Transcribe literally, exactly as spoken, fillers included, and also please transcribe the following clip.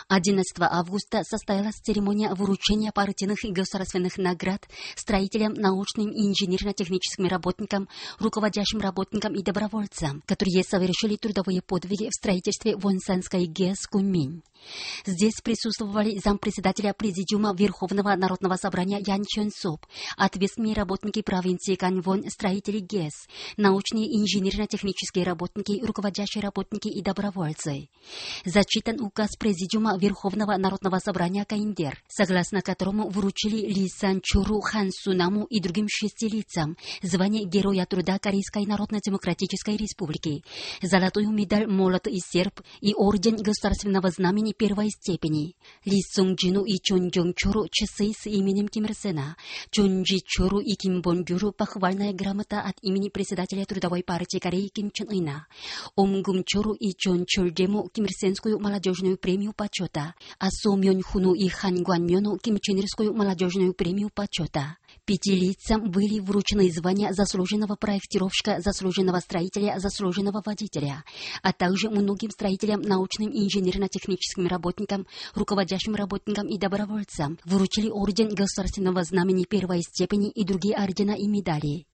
одиннадцатого августа состоялась церемония вручения партийных и государственных наград строителям, научным и инженерно-техническим работникам, руководящим работникам и добровольцам, которые совершили трудовые подвиги в строительстве Вонсанской ГЭС Куньминь. Здесь присутствовали зампредседателя Президиума Верховного Народного Собрания Ян Чон-суп, ответственные работники провинции Ганьвон, строители ГЭС, научные и инженерно-технические работники, руководящие работники и добровольцы. Зачитан указ Президиума Верховного Народного Собрания КНДР, согласно которому вручили Ли Сан Чуру, Хан Сунаму и другим шести лицам звание Героя труда Корейской Народно-Демократической Республики, золотую медаль «Молот и серп» и орден Государственного Знамени первой степени. Ли Сунг-джину и Чон Джонг-чору часы с именем Ким Ир Сена, Чон Джи-чору и Ким Бон-гюру похвальная грамота от имени председателя Трудовой партии Кореи Ким Чен Ына, Ом Гум-чору и Чон Чоль-дему Ким Ир Сенскую молодежную премию почета, а Со Мён-хуну и Хан Гуан-мёну Ким Чен Ирскую молодежную премию почета. Пяти лицам были вручены звания заслуженного проектировщика, заслуженного строителя, заслуженного водителя, а также многим строителям, научным и инженерно-техническим работникам, руководящим работникам и добровольцам вручили орден Государственного Знамени первой степени и другие ордена и медали.